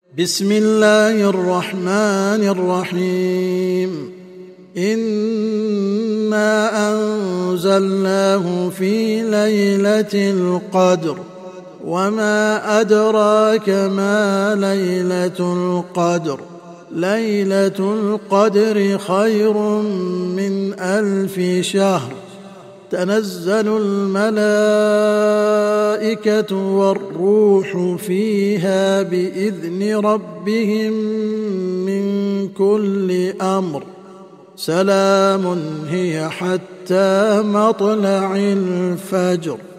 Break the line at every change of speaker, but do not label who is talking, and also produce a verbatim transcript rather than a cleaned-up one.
بسم الله الرحمن الرحيم إنا أنزلناه في ليلة القدر وما أدراك ما ليلة القدر ليلة القدر خير من ألف شهر تنزل الملائكة والروح فيها بإذن ربهم من كل أمر سلام هي حتى مطلع الفجر.